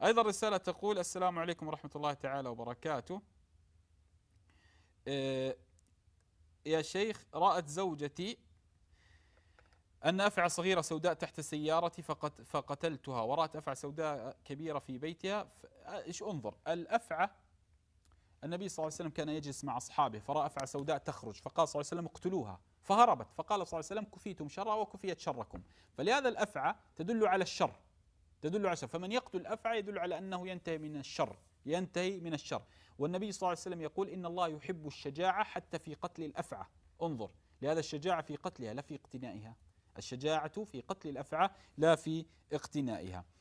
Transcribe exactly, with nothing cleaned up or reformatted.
أيضا رسالة تقول: السلام عليكم ورحمة الله تعالى وبركاته. آه، يا شيخ، رأت زوجتي أن أفعى صغيرة سوداء تحت سيارتي فقت فقتلتها، ورأت أفعى سوداء كبيرة في بيتها. إيش انظر الأفعى، النبي صلى الله عليه وسلم كان يجلس مع أصحابه فرأى أفعى سوداء تخرج فقال صلى الله عليه وسلم: اقتلوها، فهربت، فقال صلى الله عليه وسلم: كفيتم شرها وكفيت شركم. فلهذا الأفعى تدل على الشر، تدل على الشر، فمن يقتل الأفعى يدل على أنه ينتهي من الشر، ينتهي من الشر. والنبي صلى الله عليه وسلم يقول: إن الله يحب الشجاعة حتى في قتل الأفعى. انظر، لهذا الشجاعة في قتلها لا في اقتنائها، الشجاعة في قتل الأفعى لا في اقتنائها.